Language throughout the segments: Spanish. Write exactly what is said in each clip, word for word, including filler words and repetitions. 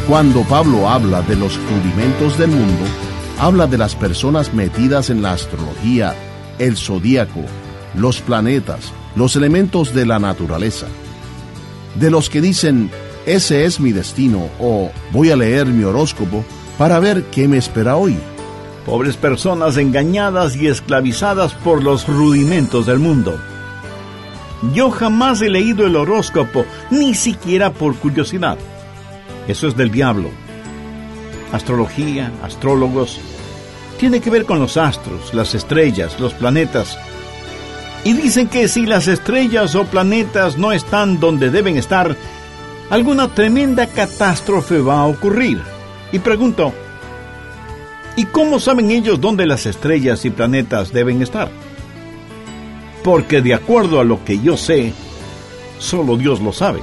Cuando Pablo habla de los rudimentos del mundo, habla de las personas metidas en la astrología, el zodíaco, los planetas, los elementos de la naturaleza. De los que dicen, ese es mi destino, o voy a leer mi horóscopo para ver qué me espera hoy. Pobres personas engañadas y esclavizadas por los rudimentos del mundo. Yo jamás he leído el horóscopo, ni siquiera por curiosidad. Eso es del diablo. Astrología, astrólogos, tiene que ver con los astros, las estrellas, los planetas. Y dicen que si las estrellas o planetas no están donde deben estar, alguna tremenda catástrofe va a ocurrir. Y pregunto, ¿y cómo saben ellos dónde las estrellas y planetas deben estar? Porque de acuerdo a lo que yo sé, solo Dios lo sabe.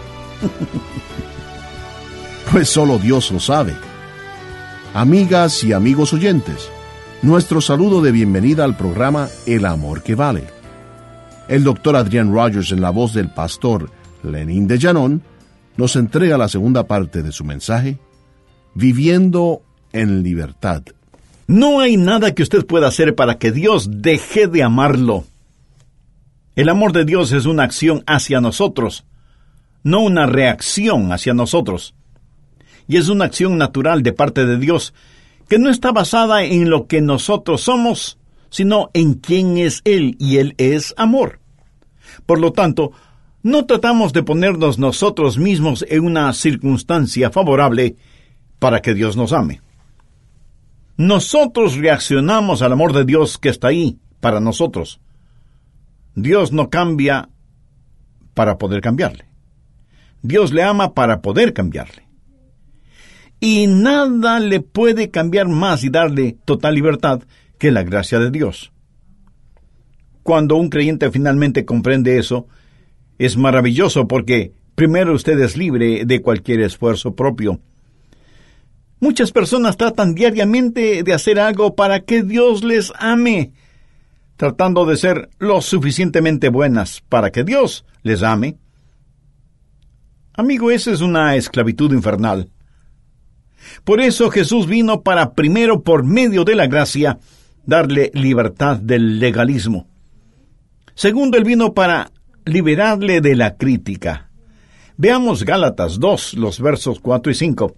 Pues solo Dios lo sabe. Amigas y amigos oyentes, nuestro saludo de bienvenida al programa El Amor que Vale. El doctor Adrian Rogers, en la voz del pastor Lenín de Llanón, nos entrega la segunda parte de su mensaje, Viviendo en Libertad. No hay nada que usted pueda hacer para que Dios deje de amarlo. El amor de Dios es una acción hacia nosotros, no una reacción hacia nosotros. Y es una acción natural de parte de Dios, que no está basada en lo que nosotros somos, sino en quién es Él, y Él es amor. Por lo tanto, no tratamos de ponernos nosotros mismos en una circunstancia favorable para que Dios nos ame. Nosotros reaccionamos al amor de Dios que está ahí para nosotros. Dios no cambia para poder cambiarle. Dios le ama para poder cambiarle. Y nada le puede cambiar más y darle total libertad que la gracia de Dios. Cuando un creyente finalmente comprende eso, es maravilloso porque primero usted es libre de cualquier esfuerzo propio. Muchas personas tratan diariamente de hacer algo para que Dios les ame, tratando de ser lo suficientemente buenas para que Dios les ame. Amigo, esa es una esclavitud infernal. Por eso Jesús vino para primero, por medio de la gracia, darle libertad del legalismo. Segundo, Él vino para liberarle de la crítica. Veamos Gálatas dos, los versos cuatro y cinco.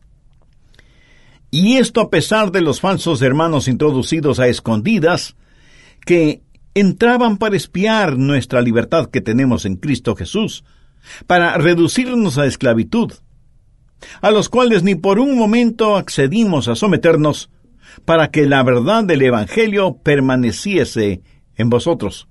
Y esto a pesar de los falsos hermanos introducidos a escondidas, que entraban para espiar nuestra libertad que tenemos en Cristo Jesús, para reducirnos a esclavitud, a los cuales ni por un momento accedimos a someternos, para que la verdad del Evangelio permaneciese en vosotros.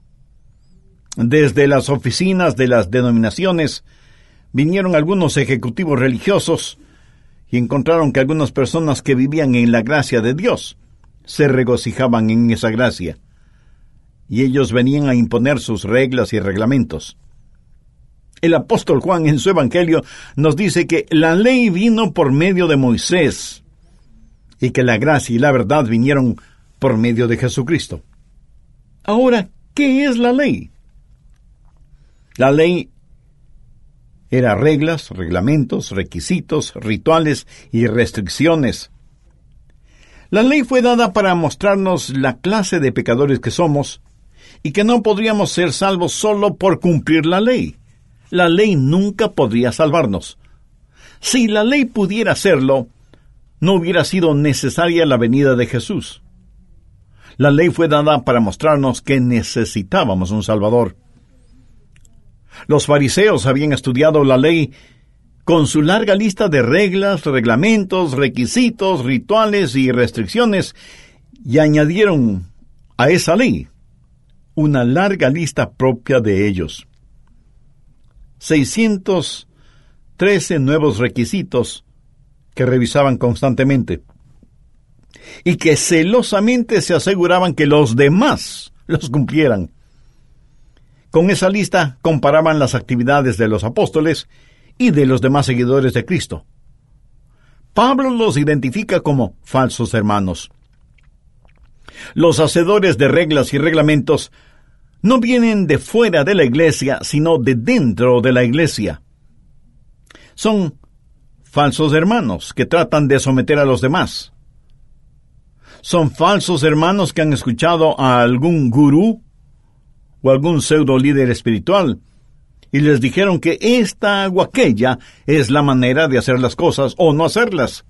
Desde las oficinas de las denominaciones vinieron algunos ejecutivos religiosos y encontraron que algunas personas que vivían en la gracia de Dios se regocijaban en esa gracia, y ellos venían a imponer sus reglas y reglamentos. El apóstol Juan en su Evangelio nos dice que la ley vino por medio de Moisés y que la gracia y la verdad vinieron por medio de Jesucristo. Ahora, ¿qué es la ley? La ley era reglas, reglamentos, requisitos, rituales y restricciones. La ley fue dada para mostrarnos la clase de pecadores que somos y que no podríamos ser salvos solo por cumplir la ley. La ley nunca podría salvarnos. Si la ley pudiera hacerlo, no hubiera sido necesaria la venida de Jesús. La ley fue dada para mostrarnos que necesitábamos un Salvador. Los fariseos habían estudiado la ley con su larga lista de reglas, reglamentos, requisitos, rituales y restricciones, y añadieron a esa ley una larga lista propia de ellos. seiscientos trece nuevos requisitos que revisaban constantemente y que celosamente se aseguraban que los demás los cumplieran. Con esa lista comparaban las actividades de los apóstoles y de los demás seguidores de Cristo. Pablo los identifica como falsos hermanos. Los hacedores de reglas y reglamentos no vienen de fuera de la iglesia, sino de dentro de la iglesia. Son falsos hermanos que tratan de someter a los demás. Son falsos hermanos que han escuchado a algún gurú o algún pseudo líder espiritual y les dijeron que esta o aquella es la manera de hacer las cosas o no hacerlas.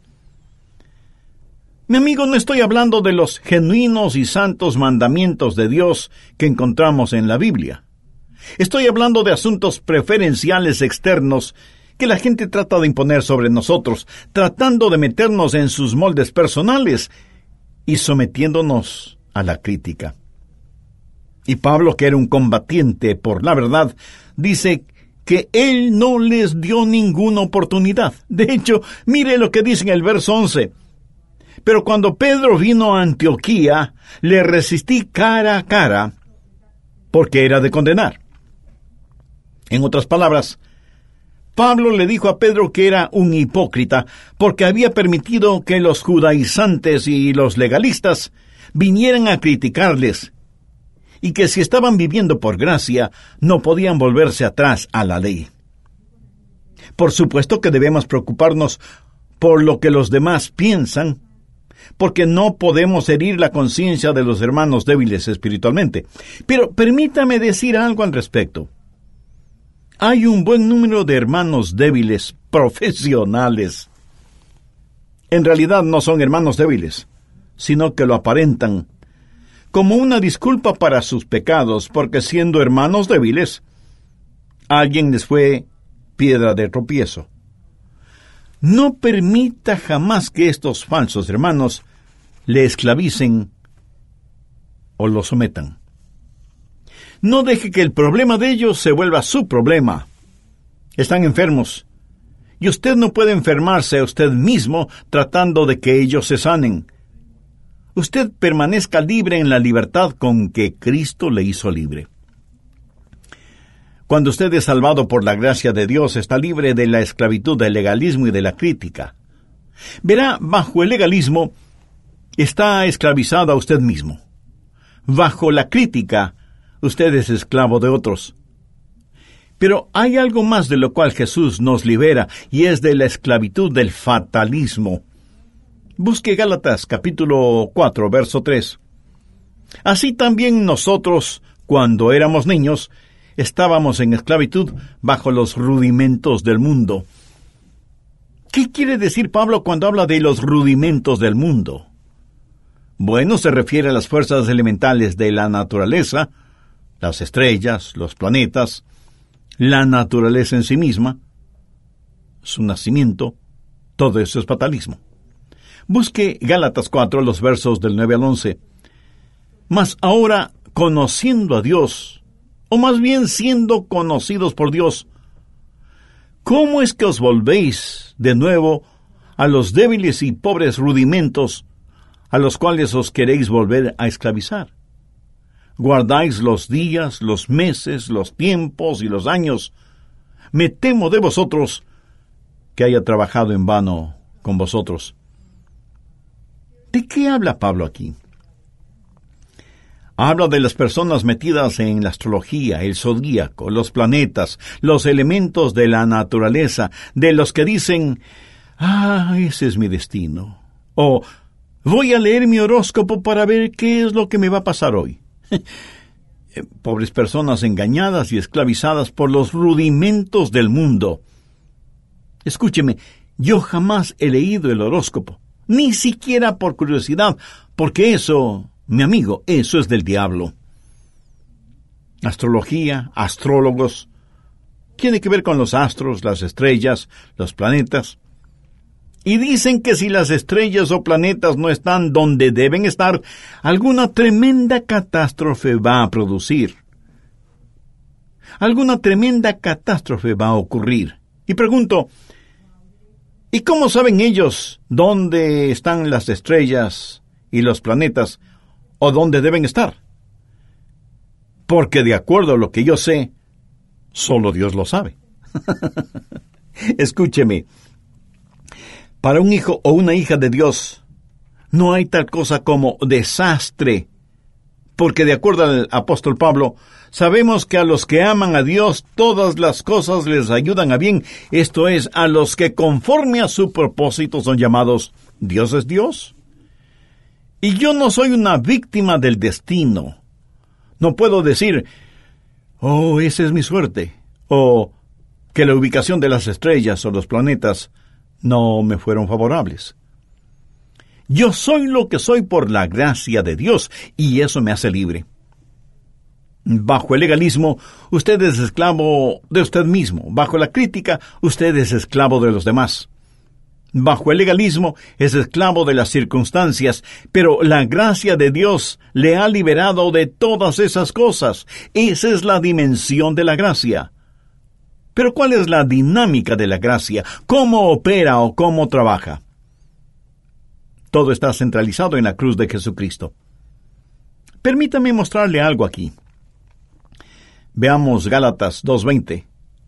Mi amigo, no estoy hablando de los genuinos y santos mandamientos de Dios que encontramos en la Biblia. Estoy hablando de asuntos preferenciales externos que la gente trata de imponer sobre nosotros, tratando de meternos en sus moldes personales y sometiéndonos a la crítica. Y Pablo, que era un combatiente por la verdad, dice que él no les dio ninguna oportunidad. De hecho, mire lo que dice en el verso once. Pero cuando Pedro vino a Antioquía, le resistí cara a cara, porque era de condenar. En otras palabras, Pablo le dijo a Pedro que era un hipócrita, porque había permitido que los judaizantes y los legalistas vinieran a criticarles, y que si estaban viviendo por gracia, no podían volverse atrás a la ley. Por supuesto que debemos preocuparnos por lo que los demás piensan, porque no podemos herir la conciencia de los hermanos débiles espiritualmente. Pero permítame decir algo al respecto. Hay un buen número de hermanos débiles profesionales. En realidad no son hermanos débiles, sino que lo aparentan como una disculpa para sus pecados, porque siendo hermanos débiles, alguien les fue piedra de tropiezo. No permita jamás que estos falsos hermanos le esclavicen o lo sometan. No deje que el problema de ellos se vuelva su problema. Están enfermos, y usted no puede enfermarse a usted mismo tratando de que ellos se sanen. Usted permanezca libre en la libertad con que Cristo le hizo libre. Cuando usted es salvado por la gracia de Dios, está libre de la esclavitud del legalismo y de la crítica. Verá, bajo el legalismo está esclavizado a usted mismo. Bajo la crítica, usted es esclavo de otros. Pero hay algo más de lo cual Jesús nos libera, y es de la esclavitud del fatalismo. Busque Gálatas capítulo cuatro, verso tres. Así también nosotros, cuando éramos niños, estábamos en esclavitud bajo los rudimentos del mundo. ¿Qué quiere decir Pablo cuando habla de los rudimentos del mundo? Bueno, se refiere a las fuerzas elementales de la naturaleza, las estrellas, los planetas, la naturaleza en sí misma, su nacimiento. Todo eso es fatalismo. Busque Gálatas cuatro, los versos del nueve al once. Mas ahora, conociendo a Dios, o más bien siendo conocidos por Dios, ¿cómo es que os volvéis de nuevo a los débiles y pobres rudimentos a los cuales os queréis volver a esclavizar? Guardáis los días, los meses, los tiempos y los años. Me temo de vosotros que haya trabajado en vano con vosotros. ¿De qué habla Pablo aquí? Habla de las personas metidas en la astrología, el zodíaco, los planetas, los elementos de la naturaleza, de los que dicen, ah, ese es mi destino, o voy a leer mi horóscopo para ver qué es lo que me va a pasar hoy. Pobres personas engañadas y esclavizadas por los rudimentos del mundo. Escúcheme, yo jamás he leído el horóscopo, ni siquiera por curiosidad, porque eso, mi amigo, eso es del diablo. Astrología, astrólogos, tiene que ver con los astros, las estrellas, los planetas. Y dicen que si las estrellas o planetas no están donde deben estar, alguna tremenda catástrofe va a producir. Alguna tremenda catástrofe va a ocurrir. Y pregunto, ¿y cómo saben ellos dónde están las estrellas y los planetas o dónde deben estar? Porque de acuerdo a lo que yo sé, solo Dios lo sabe. Escúcheme. Para un hijo o una hija de Dios, no hay tal cosa como desastre, porque de acuerdo al apóstol Pablo, Sabemos que a los que aman a Dios todas las cosas les ayudan a bien, esto es, a los que conforme a su propósito son llamados. ¿Dios es Dios? Y yo no soy una víctima del destino. No puedo decir, oh, esa es mi suerte, o que la ubicación de las estrellas o los planetas no me fueron favorables. Yo soy lo que soy por la gracia de Dios, y eso me hace libre. Bajo el legalismo, usted es esclavo de usted mismo. Bajo la crítica, usted es esclavo de los demás. Bajo el legalismo, es esclavo de las circunstancias, pero la gracia de Dios le ha liberado de todas esas cosas. Esa es la dimensión de la gracia. Pero ¿cuál es la dinámica de la gracia? ¿Cómo opera o cómo trabaja? Todo está centralizado en la cruz de Jesucristo. Permítame mostrarle algo aquí. Veamos Gálatas dos veinte.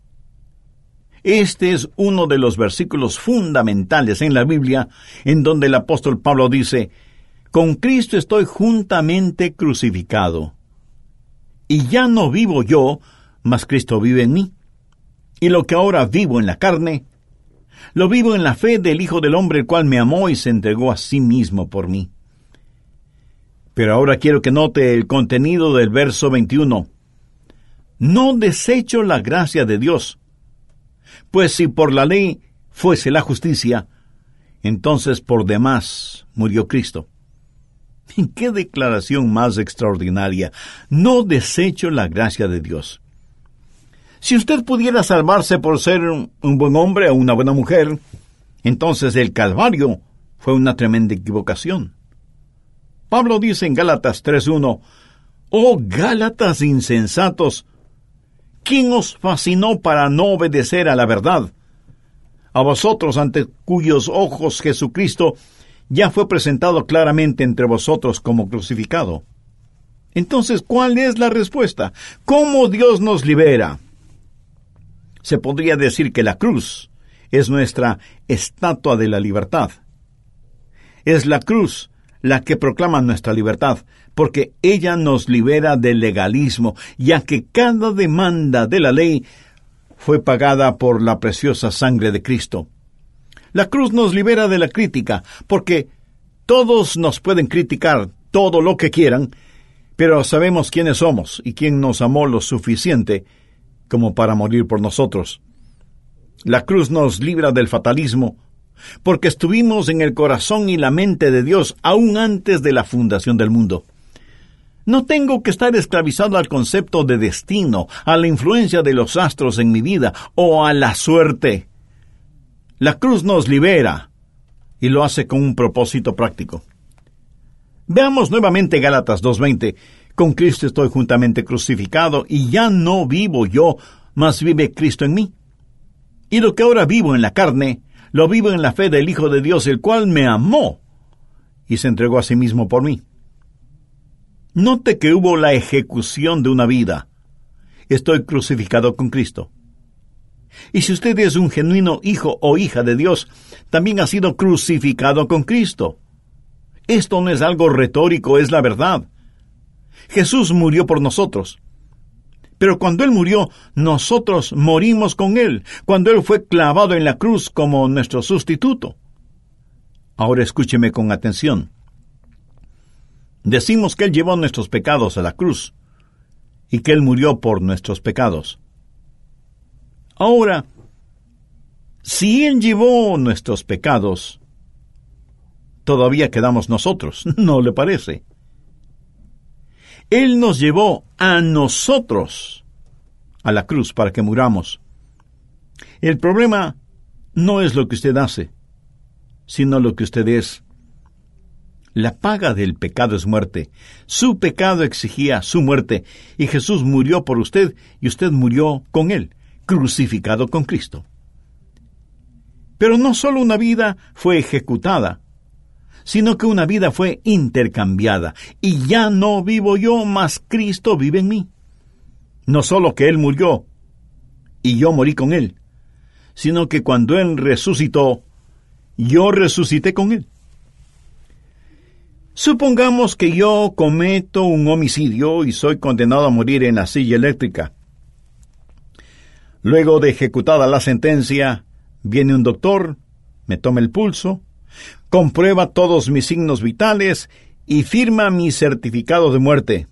Este es uno de los versículos fundamentales en la Biblia, en donde el apóstol Pablo dice, «Con Cristo estoy juntamente crucificado, y ya no vivo yo, mas Cristo vive en mí. Y lo que ahora vivo en la carne, lo vivo en la fe del Hijo del Hombre, el cual me amó y se entregó a sí mismo por mí». Pero ahora quiero que note el contenido del verso veintiuno. «No desecho la gracia de Dios, pues si por la ley fuese la justicia, entonces por demás murió Cristo». ¡Qué declaración más extraordinaria! No desecho la gracia de Dios. Si usted pudiera salvarse por ser un buen hombre o una buena mujer, entonces el Calvario fue una tremenda equivocación. Pablo dice en Gálatas tres uno, «Oh Gálatas insensatos, ¿quién os fascinó para no obedecer a la verdad? A vosotros, ante cuyos ojos Jesucristo ya fue presentado claramente entre vosotros como crucificado». Entonces, ¿cuál es la respuesta? ¿Cómo Dios nos libera? Se podría decir que la cruz es nuestra estatua de la libertad. Es la cruz la que proclama nuestra libertad, porque ella nos libera del legalismo, ya que cada demanda de la ley fue pagada por la preciosa sangre de Cristo. La cruz nos libera de la crítica, porque todos nos pueden criticar todo lo que quieran, pero sabemos quiénes somos y quién nos amó lo suficiente como para morir por nosotros. La cruz nos libra del fatalismo, porque estuvimos en el corazón y la mente de Dios aún antes de la fundación del mundo. No tengo que estar esclavizado al concepto de destino, a la influencia de los astros en mi vida o a la suerte. La cruz nos libera y lo hace con un propósito práctico. Veamos nuevamente Gálatas dos veinte. «Con Cristo estoy juntamente crucificado, y ya no vivo yo, mas vive Cristo en mí. Y lo que ahora vivo en la carne, lo vivo en la fe del Hijo de Dios, el cual me amó y se entregó a sí mismo por mí». Note que hubo la ejecución de una vida. Estoy crucificado con Cristo. Y si usted es un genuino hijo o hija de Dios, también ha sido crucificado con Cristo. Esto no es algo retórico, es la verdad. Jesús murió por nosotros. Pero cuando Él murió, nosotros morimos con Él, cuando Él fue clavado en la cruz como nuestro sustituto. Ahora escúcheme con atención. Decimos que Él llevó nuestros pecados a la cruz y que Él murió por nuestros pecados. Ahora, si Él llevó nuestros pecados, todavía quedamos nosotros, ¿no le parece? Él nos llevó a nosotros a la cruz para que muramos. El problema no es lo que usted hace, sino lo que usted es. La paga del pecado es muerte. Su pecado exigía su muerte, y Jesús murió por usted, y usted murió con Él, crucificado con Cristo. Pero no solo una vida fue ejecutada, sino que una vida fue intercambiada, y ya no vivo yo, mas Cristo vive en mí. No solo que Él murió, y yo morí con Él, sino que cuando Él resucitó, yo resucité con Él. Supongamos que yo cometo un homicidio y soy condenado a morir en la silla eléctrica. Luego de ejecutada la sentencia, viene un doctor, me toma el pulso, comprueba todos mis signos vitales y firma mi certificado de muerte.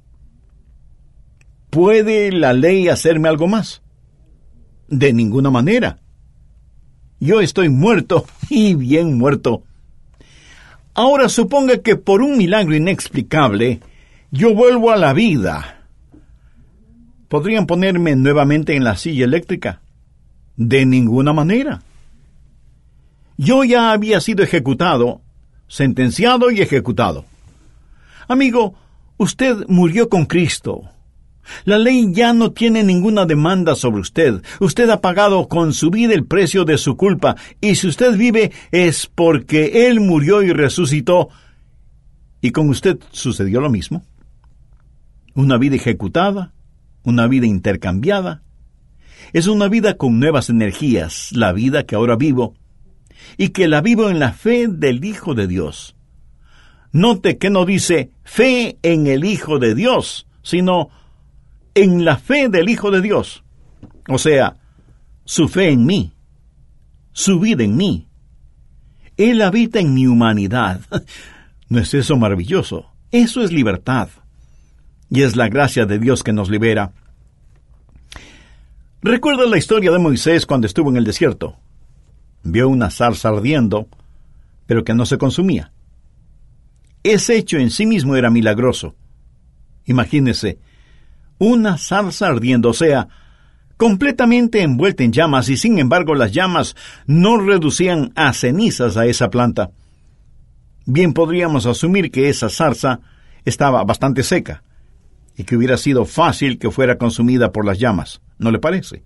¿Puede la ley hacerme algo más? De ninguna manera. Yo estoy muerto, y bien muerto. Ahora suponga que por un milagro inexplicable, yo vuelvo a la vida. ¿Podrían ponerme nuevamente en la silla eléctrica? De ninguna manera. Yo ya había sido ejecutado, sentenciado y ejecutado. Amigo, usted murió con Cristo. La ley ya no tiene ninguna demanda sobre usted. Usted ha pagado con su vida el precio de su culpa, y si usted vive es porque Él murió y resucitó. ¿Y con usted sucedió lo mismo? Una vida ejecutada, una vida intercambiada. Es una vida con nuevas energías, la vida que ahora vivo, y que la vivo en la fe del Hijo de Dios. Note que no dice fe en el Hijo de Dios, sino en la fe del Hijo de Dios. O sea, su fe en mí, su vida en mí. Él habita en mi humanidad. ¿No es eso maravilloso? Eso es libertad. Y es la gracia de Dios que nos libera. ¿Recuerda la historia de Moisés cuando estuvo en el desierto? Vio una zarza ardiendo, pero que no se consumía. Ese hecho en sí mismo era milagroso. Imagínese, una zarza ardiendo, o sea, completamente envuelta en llamas, y sin embargo las llamas no reducían a cenizas a esa planta. Bien podríamos asumir que esa zarza estaba bastante seca, y que hubiera sido fácil que fuera consumida por las llamas, ¿no le parece?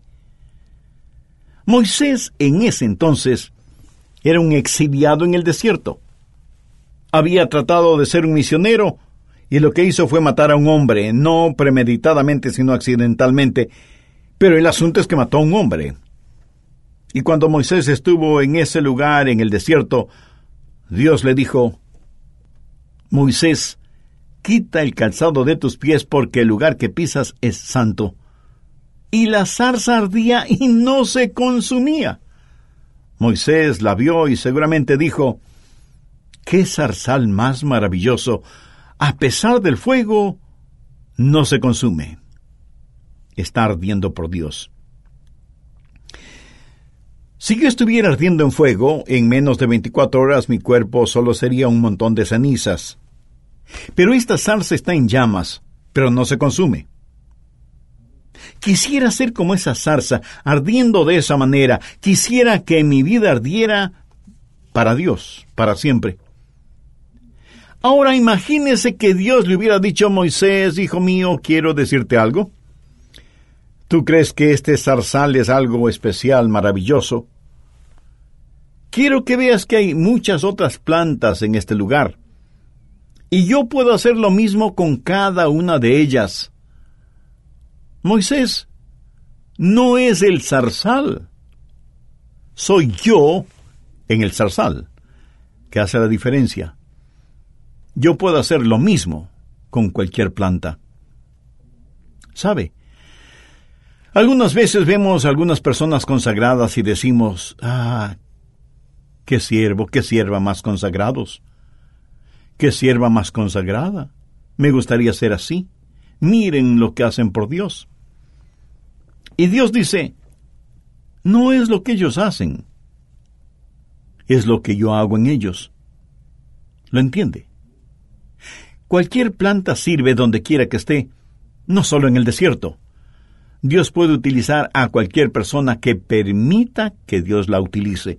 Moisés en ese entonces era un exiliado en el desierto. Había tratado de ser un misionero, y lo que hizo fue matar a un hombre, no premeditadamente, sino accidentalmente, pero el asunto es que mató a un hombre. Y cuando Moisés estuvo en ese lugar, en el desierto, Dios le dijo: Moisés, quita el calzado de tus pies, porque el lugar que pisas es santo. Y la zarza ardía y no se consumía. Moisés la vio y seguramente dijo: ¡qué zarzal más maravilloso! A pesar del fuego, no se consume. Está ardiendo por Dios. Si yo estuviera ardiendo en fuego, en menos de veinticuatro horas mi cuerpo solo sería un montón de cenizas. Pero esta zarza está en llamas, pero no se consume. Quisiera ser como esa zarza, ardiendo de esa manera. Quisiera que mi vida ardiera para Dios, para siempre. Ahora imagínese que Dios le hubiera dicho a Moisés: hijo mío, quiero decirte algo. ¿Tú crees que este zarzal es algo especial, maravilloso? Quiero que veas que hay muchas otras plantas en este lugar, y yo puedo hacer lo mismo con cada una de ellas. Moisés, no es el zarzal, soy yo en el zarzal, que hace la diferencia. Yo puedo hacer lo mismo con cualquier planta. ¿Sabe? Algunas veces vemos a algunas personas consagradas y decimos: ah, qué siervo, qué sierva más consagrados, qué sierva más consagrada. Me gustaría ser así. Miren lo que hacen por Dios. Y Dios dice: no es lo que ellos hacen, es lo que yo hago en ellos. ¿Lo entiende? Cualquier planta sirve donde quiera que esté, no solo en el desierto. Dios puede utilizar a cualquier persona que permita que Dios la utilice.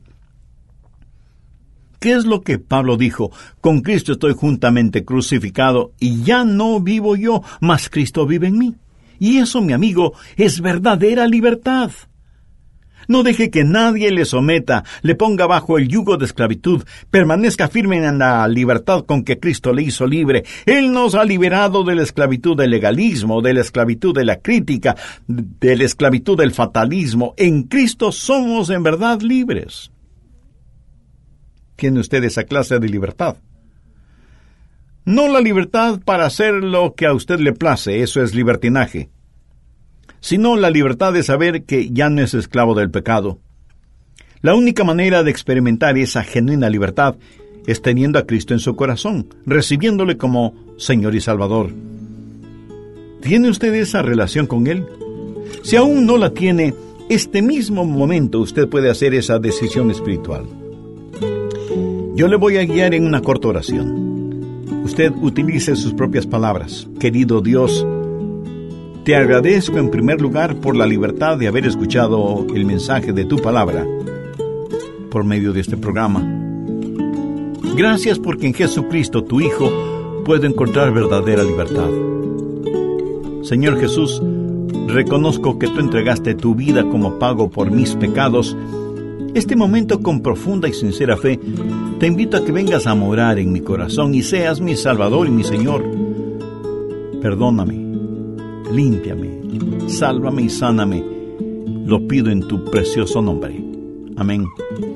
¿Qué es lo que Pablo dijo? Con Cristo estoy juntamente crucificado, y ya no vivo yo, mas Cristo vive en mí. Y eso, mi amigo, es verdadera libertad. No deje que nadie le someta, le ponga bajo el yugo de esclavitud. Permanezca firme en la libertad con que Cristo le hizo libre. Él nos ha liberado de la esclavitud del legalismo, de la esclavitud de la crítica, de la esclavitud del fatalismo. En Cristo somos en verdad libres. ¿Tiene usted esa clase de libertad? No la libertad para hacer lo que a usted le place, eso es libertinaje, sino la libertad de saber que ya no es esclavo del pecado. La única manera de experimentar esa genuina libertad es teniendo a Cristo en su corazón, recibiéndole como Señor y Salvador. ¿Tiene usted esa relación con Él? Si aún no la tiene, este mismo momento usted puede hacer esa decisión espiritual. Yo le voy a guiar en una corta oración. Usted utilice sus propias palabras. Querido Dios, te agradezco en primer lugar por la libertad de haber escuchado el mensaje de tu palabra por medio de este programa. Gracias porque en Jesucristo, tu Hijo, puedo encontrar verdadera libertad. Señor Jesús, reconozco que tú entregaste tu vida como pago por mis pecados. Este momento, con profunda y sincera fe, te invito a que vengas a morar en mi corazón y seas mi Salvador y mi Señor. Perdóname, límpiame, sálvame y sáname. Lo pido en tu precioso nombre. Amén